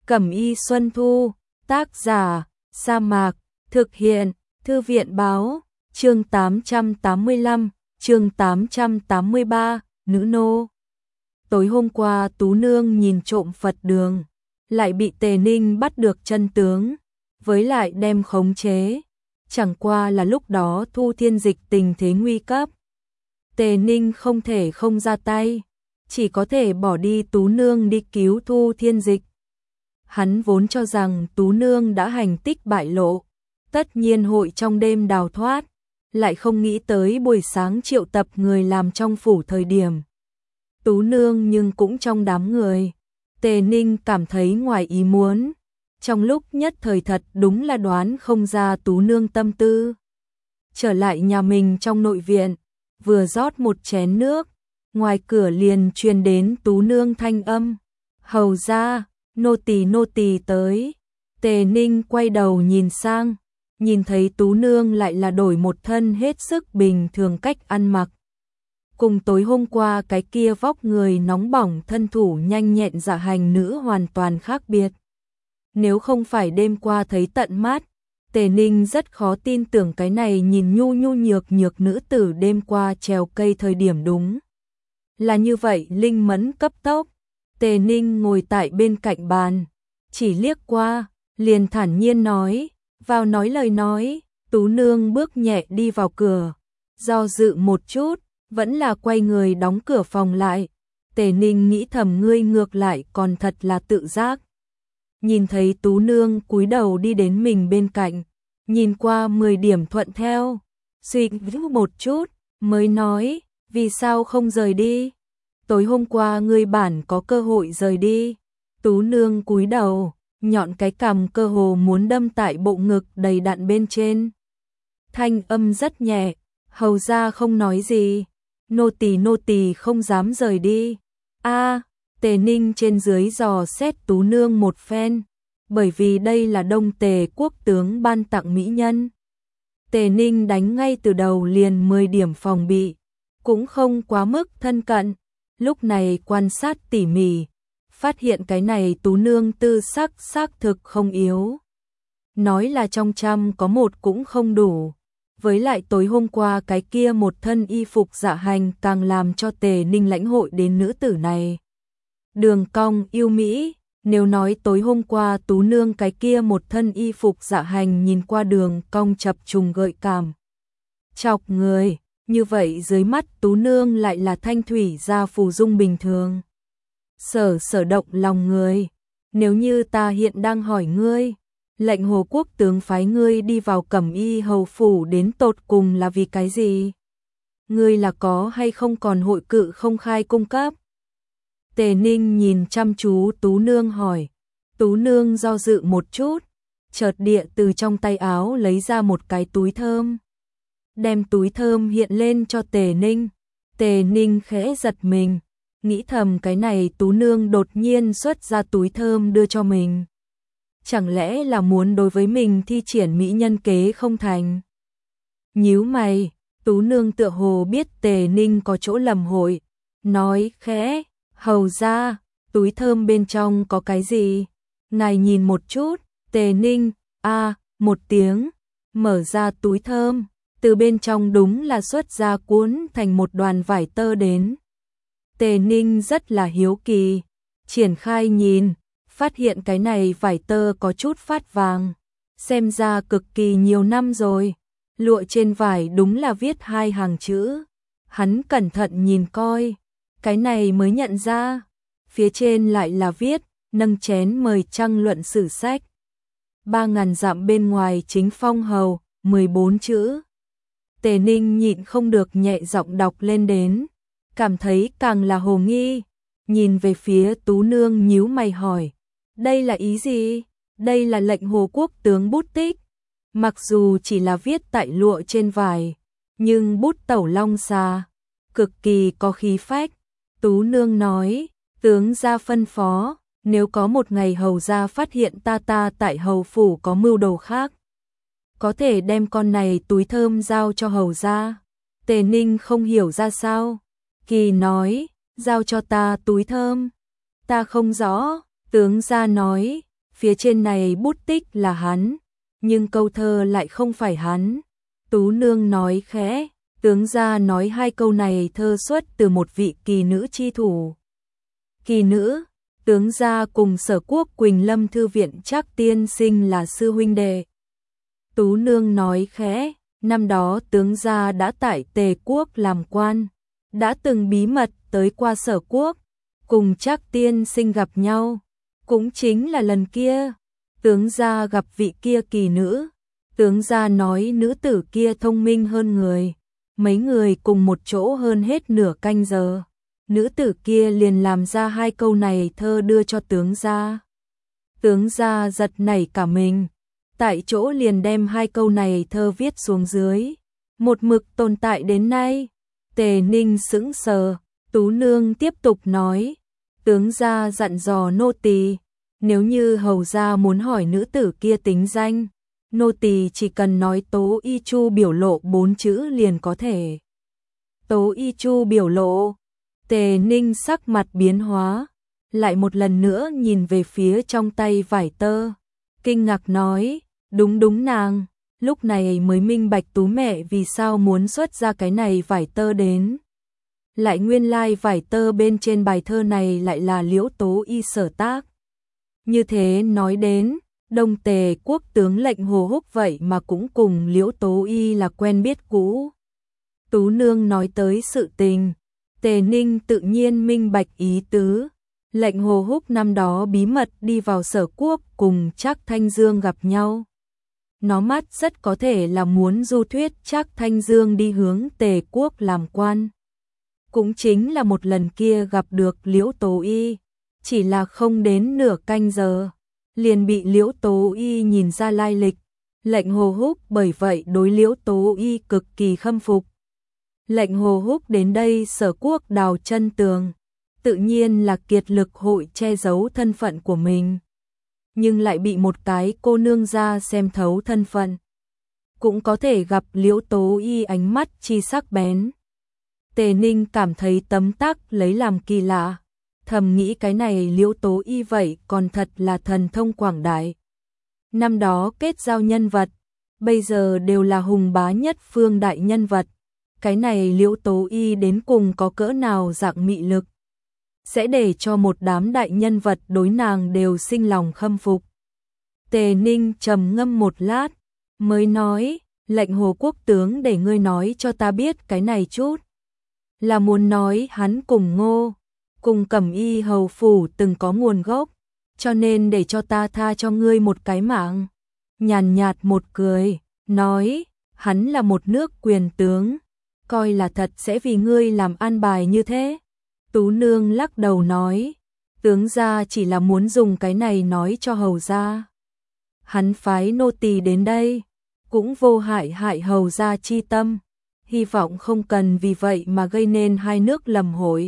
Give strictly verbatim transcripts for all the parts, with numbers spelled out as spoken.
Cẩm y Xuân Thu, tác giả, Sa Mạc, thực hiện, Thư viện báo, chương tám trăm tám mươi lăm, chương tám trăm tám mươi ba, nữ nô. Tối hôm qua Tú Nương nhìn trộm Phật đường, lại bị Tề Ninh bắt được chân tướng, với lại đem khống chế. Chẳng qua là lúc đó Thu Thiên Dịch tình thế nguy cấp. Tề Ninh không thể không ra tay, chỉ có thể bỏ đi Tú Nương đi cứu Thu Thiên Dịch. Hắn vốn cho rằng Tú Nương đã hành tích bại lộ, tất nhiên hội trong đêm đào thoát, lại không nghĩ tới buổi sáng triệu tập người làm trong phủ thời điểm. Tú Nương nhưng cũng trong đám người. Tề Ninh cảm thấy ngoài ý muốn, trong lúc nhất thời thật đúng là đoán không ra Tú Nương tâm tư. Trở lại nhà mình trong nội viện, vừa rót một chén nước, ngoài cửa liền truyền đến Tú Nương thanh âm. Hầu ra, nô tỳ nô tỳ tới. Tề Ninh quay đầu nhìn sang, nhìn thấy Tú Nương lại là đổi một thân hết sức bình thường cách ăn mặc. Cùng tối hôm qua cái kia vóc người nóng bỏng thân thủ nhanh nhẹn dạ hành nữ hoàn toàn khác biệt. Nếu không phải đêm qua thấy tận mắt, Tề Ninh rất khó tin tưởng cái này nhìn nhu nhu nhược nhược nữ tử đêm qua trèo cây thời điểm đúng. Là như vậy linh mẫn cấp tốc. Tề Ninh ngồi tại bên cạnh bàn, chỉ liếc qua, liền thản nhiên nói, vào nói lời nói. Tú Nương bước nhẹ đi vào cửa, do dự một chút, vẫn là quay người đóng cửa phòng lại. Tề Ninh nghĩ thầm ngươi ngược lại còn thật là tự giác. Nhìn thấy Tú Nương cúi đầu đi đến mình bên cạnh, nhìn qua mười điểm thuận theo, suy nghĩ một chút, mới nói, vì sao không rời đi? Tối hôm qua ngươi bản có cơ hội rời đi. Tú Nương cúi đầu, nhọn cái cằm cơ hồ muốn đâm tại bộ ngực đầy đặn bên trên. Thanh âm rất nhẹ, hầu ra không nói gì. Nô tỳ nô tỳ không dám rời đi. A, Tề Ninh trên dưới dò xét Tú Nương một phen, bởi vì đây là Đông Tề quốc tướng ban tặng mỹ nhân. Tề Ninh đánh ngay từ đầu liền mười điểm phòng bị, cũng không quá mức thân cận. Lúc này quan sát tỉ mỉ, phát hiện cái này Tú Nương tư sắc xác thực không yếu. Nói là trong trăm có một cũng không đủ. Với lại tối hôm qua cái kia một thân y phục dạ hành càng làm cho Tề Ninh lãnh hội đến nữ tử này. Đường cong yêu mỹ, nếu nói tối hôm qua Tú Nương cái kia một thân y phục dạ hành nhìn qua đường cong chập trùng gợi cảm, chọc người, như vậy dưới mắt Tú Nương lại là thanh thủy gia phù dung bình thường. Sở sở động lòng người, nếu như ta hiện đang hỏi ngươi, lệnh Hồ quốc tướng phái ngươi đi vào Cẩm y hầu phủ đến tột cùng là vì cái gì? Ngươi là có hay không còn hội cự không khai cung cấp? Tề Ninh nhìn chăm chú Tú Nương hỏi. Tú Nương do dự một chút, chợt địa từ trong tay áo lấy ra một cái túi thơm, đem túi thơm hiện lên cho Tề Ninh. Tề Ninh khẽ giật mình, nghĩ thầm cái này Tú Nương đột nhiên xuất ra túi thơm đưa cho mình. Chẳng lẽ là muốn đối với mình thi triển mỹ nhân kế không thành? Nhíu mày, Tú Nương tựa hồ biết Tề Ninh có chỗ lầm hội, nói khẽ, hầu ra, túi thơm bên trong có cái gì? Ngài nhìn một chút. Tề Ninh, a, một tiếng, mở ra túi thơm, từ bên trong đúng là xuất ra cuốn thành một đoàn vải tơ đến. Tề Ninh rất là hiếu kỳ, triển khai nhìn, phát hiện cái này vải tơ có chút phát vàng, xem ra cực kỳ nhiều năm rồi. Lụa trên vải đúng là viết hai hàng chữ. Hắn cẩn thận nhìn coi, cái này mới nhận ra, phía trên lại là viết, nâng chén mời trăng luận sử sách. Ba ngàn dặm bên ngoài chính phong hầu, mười bốn chữ. Tề Ninh nhịn không được nhẹ giọng đọc lên đến, cảm thấy càng là hồ nghi, nhìn về phía Tú Nương nhíu mày hỏi, đây là ý gì? Đây là lệnh Hồ quốc tướng bút tích. Mặc dù chỉ là viết tại lụa trên vải, nhưng bút tẩu long xà, cực kỳ có khí phách. Tú Nương nói, tướng gia phân phó, nếu có một ngày hầu gia phát hiện ta ta tại hầu phủ có mưu đồ khác, có thể đem con này túi thơm giao cho hầu gia. Tề Ninh không hiểu ra sao, kỳ nói, giao cho ta túi thơm, ta không rõ. Tướng gia nói, phía trên này bút tích là hắn, nhưng câu thơ lại không phải hắn. Tú nương nói khẽ, tướng gia nói hai câu này thơ xuất từ một vị kỳ nữ chi thủ. Kỳ nữ, tướng gia cùng Sở Quốc Quỳnh Lâm thư viện Trác tiên sinh là sư huynh đệ. Tú nương nói khẽ, năm đó tướng gia đã tại Tề Quốc làm quan, đã từng bí mật tới qua Sở Quốc, cùng Trác tiên sinh gặp nhau, cũng chính là lần kia, tướng gia gặp vị kia kỳ nữ, tướng gia nói nữ tử kia thông minh hơn người, mấy người cùng một chỗ hơn hết nửa canh giờ, nữ tử kia liền làm ra hai câu này thơ đưa cho tướng gia. Tướng gia giật nảy cả mình, tại chỗ liền đem hai câu này thơ viết xuống dưới, một mực tồn tại đến nay. Tề Ninh sững sờ, Tú nương tiếp tục nói, tướng gia dặn dò nô tỳ, nếu như hầu gia muốn hỏi nữ tử kia tính danh, nô tỳ chỉ cần nói Tố Y Chu biểu lộ bốn chữ liền có thể. Tố Y Chu biểu lộ, Tề Ninh sắc mặt biến hóa, lại một lần nữa nhìn về phía trong tay vải tơ, kinh ngạc nói, đúng đúng nàng, lúc này mới minh bạch Tú mẹ vì sao muốn xuất ra cái này vải tơ đến. Lại nguyên lai like vải tơ bên trên bài thơ này lại là Liễu Tố Y sở tác. Như thế nói đến, Đông Tề quốc tướng lệnh Hồ Húc vậy mà cũng cùng Liễu Tố Y là quen biết cũ. Tú nương nói tới sự tình, Tề Ninh tự nhiên minh bạch ý tứ, lệnh Hồ Húc năm đó bí mật đi vào Sở Quốc cùng Trác Thanh Dương gặp nhau. Nó mắt rất có thể là muốn du thuyết Trác Thanh Dương đi hướng Tề Quốc làm quan. Cũng chính là một lần kia gặp được Liễu Tố Y, chỉ là không đến nửa canh giờ, liền bị Liễu Tố Y nhìn ra lai lịch, lệnh Hồ Húc bởi vậy đối Liễu Tố Y cực kỳ khâm phục. Lệnh Hồ Húc đến đây Sở Quốc đào chân tường, tự nhiên là kiệt lực hội che giấu thân phận của mình, nhưng lại bị một cái cô nương ra xem thấu thân phận. Cũng có thể gặp Liễu Tố Y ánh mắt chi sắc bén. Tề Ninh cảm thấy tấm tắc lấy làm kỳ lạ, thầm nghĩ cái này Liễu Tố Y vậy còn thật là thần thông quảng đại. Năm đó kết giao nhân vật, bây giờ đều là hùng bá nhất phương đại nhân vật. Cái này Liễu Tố Y đến cùng có cỡ nào dạng mị lực, sẽ để cho một đám đại nhân vật đối nàng đều sinh lòng khâm phục. Tề Ninh trầm ngâm một lát, mới nói, lệnh Hồ quốc tướng để ngươi nói cho ta biết cái này chút. Là muốn nói hắn cùng Ngô, cùng Cẩm Y hầu phủ từng có nguồn gốc, cho nên để cho ta tha cho ngươi một cái mạng. Nhàn nhạt một cười, nói, hắn là một nước quyền tướng, coi là thật sẽ vì ngươi làm an bài như thế. Tú nương lắc đầu nói, tướng gia chỉ là muốn dùng cái này nói cho hầu gia. Hắn phái nô tỳ đến đây, cũng vô hại hại hầu gia chi tâm, hy vọng không cần vì vậy mà gây nên hai nước lầm hội.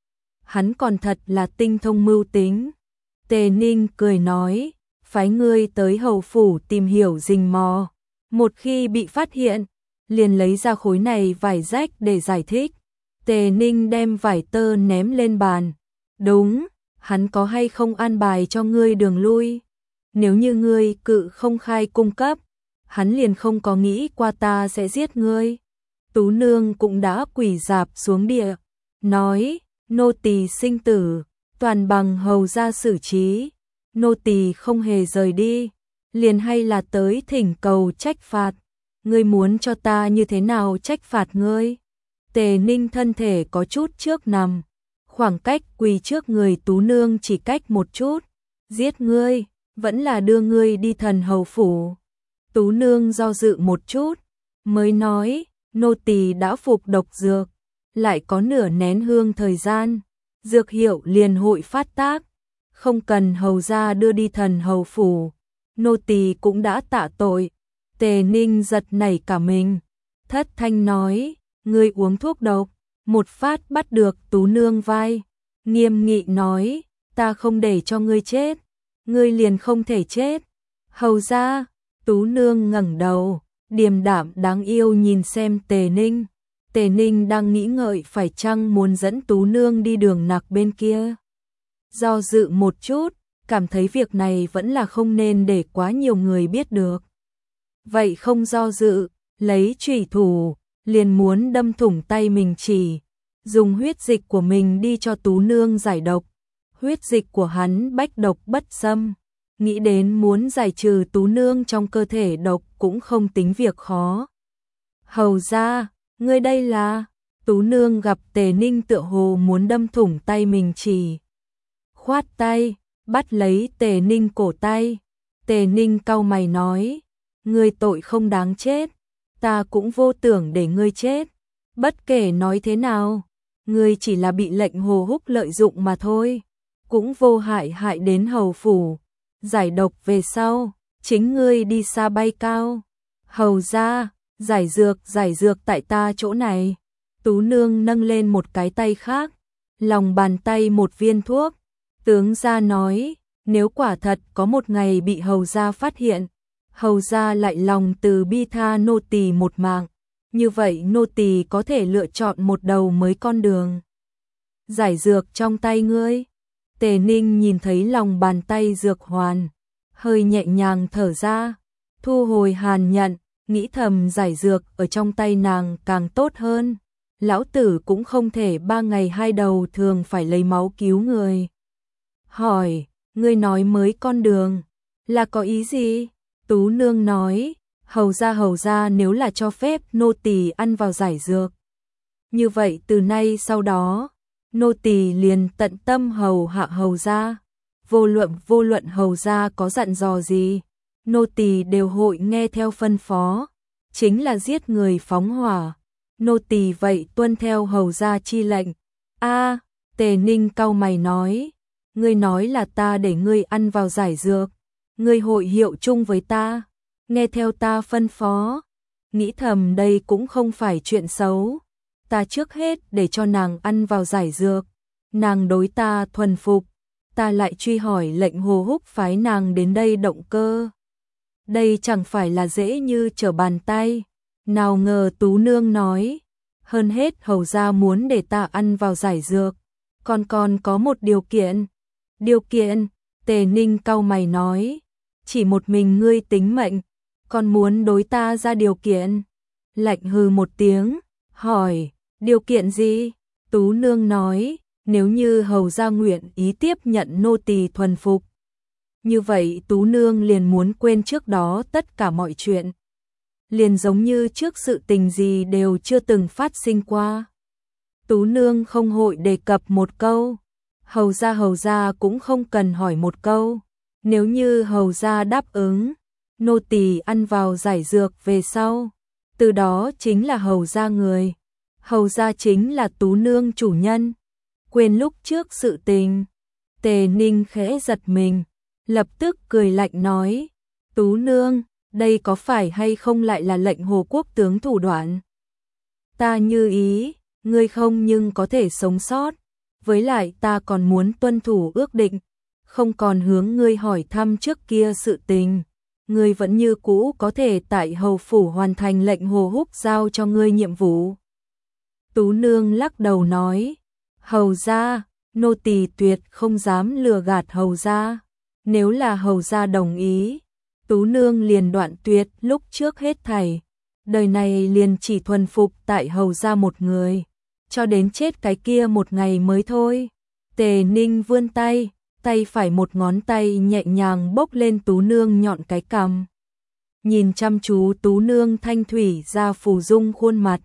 Hắn còn thật là tinh thông mưu tính. Tề Ninh cười nói, phái ngươi tới hầu phủ tìm hiểu rình mò, một khi bị phát hiện, liền lấy ra khối này vải rách để giải thích. Tề Ninh đem vải tơ ném lên bàn. Đúng, hắn có hay không an bài cho ngươi đường lui? Nếu như ngươi cự không khai cung cấp, hắn liền không có nghĩ qua ta sẽ giết ngươi. Tú nương cũng đã quỳ dạp xuống địa, nói, nô tỳ sinh tử, toàn bằng hầu gia xử trí. Nô tỳ không hề rời đi, liền hay là tới thỉnh cầu trách phạt. Ngươi muốn cho ta như thế nào trách phạt ngươi? Tề Ninh thân thể có chút trước nằm, khoảng cách quỳ trước người Tú nương chỉ cách một chút. Giết ngươi, vẫn là đưa ngươi đi thần hầu phủ. Tú nương do dự một chút, mới nói, nô tỳ đã phục độc dược, lại có nửa nén hương thời gian, dược hiệu liền hội phát tác, không cần hầu gia đưa đi thần hầu phủ, nô tỳ cũng đã tạ tội. Tề Ninh giật nảy cả mình, thất thanh nói, ngươi uống thuốc độc. Một phát bắt được Tú nương vai, nghiêm nghị nói, ta không để cho ngươi chết, ngươi liền không thể chết. Hầu gia. Tú nương ngẩng đầu, điềm đạm đáng yêu nhìn xem Tề Ninh. Tề Ninh đang nghĩ ngợi phải chăng muốn dẫn Tú nương đi đường nặc bên kia. Do dự một chút, cảm thấy việc này vẫn là không nên để quá nhiều người biết được. Vậy không do dự, lấy chủy thủ, liền muốn đâm thủng tay mình chỉ, dùng huyết dịch của mình đi cho Tú Nương giải độc. Huyết dịch của hắn bách độc bất xâm, nghĩ đến muốn giải trừ Tú Nương trong cơ thể độc cũng không tính việc khó. Hầu ra, ngươi đây là... Tú Nương gặp Tề Ninh tựa hồ muốn đâm thủng tay mình chỉ. Khoát tay, bắt lấy Tề Ninh cổ tay. Tề Ninh cau mày nói, ngươi tội không đáng chết, ta cũng vô tưởng để ngươi chết. Bất kể nói thế nào, ngươi chỉ là bị lệnh Hồ Húc lợi dụng mà thôi, cũng vô hại hại đến hầu phủ. Giải độc về sau, chính ngươi đi xa bay cao. Hầu ra, giải dược, giải dược tại ta chỗ này. Tú Nương nâng lên một cái tay khác, lòng bàn tay một viên thuốc. Tướng gia nói, nếu quả thật có một ngày bị hầu gia phát hiện, hầu gia lại lòng từ bi tha nô tỳ một mạng, như vậy nô tỳ có thể lựa chọn một đầu mới con đường. Giải dược trong tay ngươi. Tề Ninh nhìn thấy lòng bàn tay dược hoàn, hơi nhẹ nhàng thở ra, thu hồi hàn nhận, nghĩ thầm giải dược ở trong tay nàng càng tốt hơn. Lão tử cũng không thể ba ngày hai đầu thường phải lấy máu cứu người. Hỏi, ngươi nói mới con đường, là có ý gì? Tú Nương nói, hầu ra hầu ra nếu là cho phép nô tỳ ăn vào giải dược. Như vậy từ nay sau đó, nô tỳ liền tận tâm hầu hạ hầu ra. Vô luận vô luận hầu ra có dặn dò gì, nô tỳ đều hội nghe theo phân phó, chính là giết người phóng hỏa. Nô tỳ vậy tuân theo hầu gia chi lệnh. A, Tề Ninh cau mày nói, ngươi nói là ta để ngươi ăn vào giải dược, ngươi hội hiệu chung với ta, nghe theo ta phân phó. Nghĩ thầm đây cũng không phải chuyện xấu, ta trước hết để cho nàng ăn vào giải dược, nàng đối ta thuần phục, ta lại truy hỏi lệnh Hồ Húc phái nàng đến đây động cơ. Đây chẳng phải là dễ như trở bàn tay. Nào ngờ Tú Nương nói, hơn hết hầu gia muốn để ta ăn vào giải dược, còn còn có một điều kiện. Điều kiện? Tề Ninh cau mày nói, chỉ một mình ngươi tính mệnh, còn muốn đối ta ra điều kiện. Lạnh hừ một tiếng, hỏi, điều kiện gì? Tú Nương nói, nếu như hầu gia nguyện ý tiếp nhận nô tỳ thuần phục, như vậy Tú Nương liền muốn quên trước đó tất cả mọi chuyện, liền giống như trước sự tình gì đều chưa từng phát sinh qua. Tú Nương không hội đề cập một câu, hầu gia hầu gia cũng không cần hỏi một câu. Nếu như hầu gia đáp ứng, nô tỳ ăn vào giải dược về sau, từ đó chính là hầu gia người, hầu gia chính là Tú Nương chủ nhân. Quên lúc trước sự tình. Tề Ninh khẽ giật mình, lập tức cười lạnh nói, Tú Nương, đây có phải hay không lại là lệnh Hồ Quốc tướng thủ đoạn? Ta như ý, ngươi không nhưng có thể sống sót, với lại ta còn muốn tuân thủ ước định, không còn hướng ngươi hỏi thăm trước kia sự tình, ngươi vẫn như cũ có thể tại hầu phủ hoàn thành lệnh Hồ Húc giao cho ngươi nhiệm vụ. Tú Nương lắc đầu nói, hầu gia, nô tỳ tuyệt không dám lừa gạt hầu gia, nếu là hầu gia đồng ý, Tú Nương liền đoạn tuyệt lúc trước hết thảy, đời này liền chỉ thuần phục tại hầu gia một người, cho đến chết cái kia một ngày mới thôi. Tề Ninh vươn tay, tay phải một ngón tay nhẹ nhàng bốc lên Tú Nương nhọn cái cằm. Nhìn chăm chú Tú Nương thanh thủy ra phù dung khuôn mặt,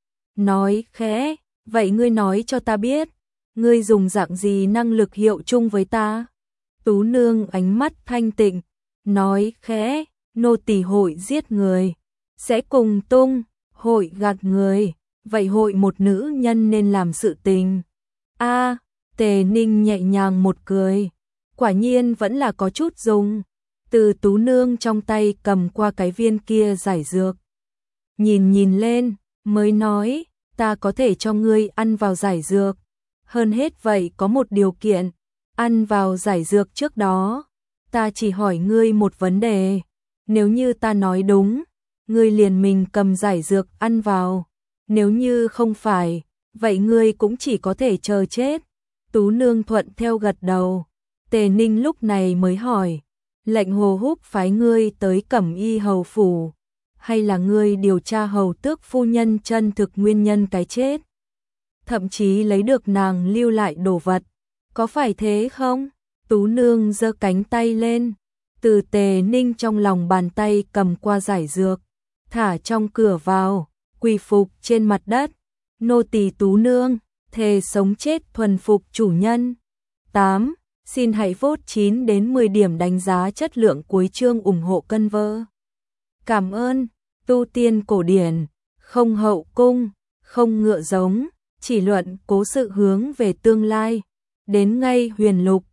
nói khẽ, vậy ngươi nói cho ta biết, ngươi dùng dạng gì năng lực hiệu chung với ta? Tú Nương ánh mắt thanh tịnh, nói khẽ, nô tỳ hội giết người, sẽ cùng tung, hội gạt người, vậy hội một nữ nhân nên làm sự tình. A, Tề Ninh nhẹ nhàng một cười, quả nhiên vẫn là có chút dùng, từ Tú Nương trong tay cầm qua cái viên kia giải dược. Nhìn nhìn lên, mới nói, ta có thể cho ngươi ăn vào giải dược, hơn hết vậy có một điều kiện, ăn vào giải dược trước đó, ta chỉ hỏi ngươi một vấn đề, nếu như ta nói đúng, ngươi liền mình cầm giải dược ăn vào, nếu như không phải, vậy ngươi cũng chỉ có thể chờ chết. Tú Nương thuận theo gật đầu, Tề Ninh lúc này mới hỏi, lệnh Hồ Húc phái ngươi tới Cẩm Y hầu phủ, hay là ngươi điều tra hầu tước phu nhân chân thực nguyên nhân cái chết? Thậm chí lấy được nàng lưu lại đồ vật, có phải thế không? Tú nương giơ cánh tay lên, từ Tề Ninh trong lòng bàn tay cầm qua giải dược, thả trong cửa vào, quỳ phục trên mặt đất, nô tỳ Tú nương, thề sống chết thuần phục chủ nhân. tám. Xin hãy vote chín đến mười điểm đánh giá chất lượng cuối chương ủng hộ cân vơ. Cảm ơn. Tu tiên cổ điển, không hậu cung, không ngựa giống, chỉ luận cố sự hướng về tương lai, đến ngay huyền lục,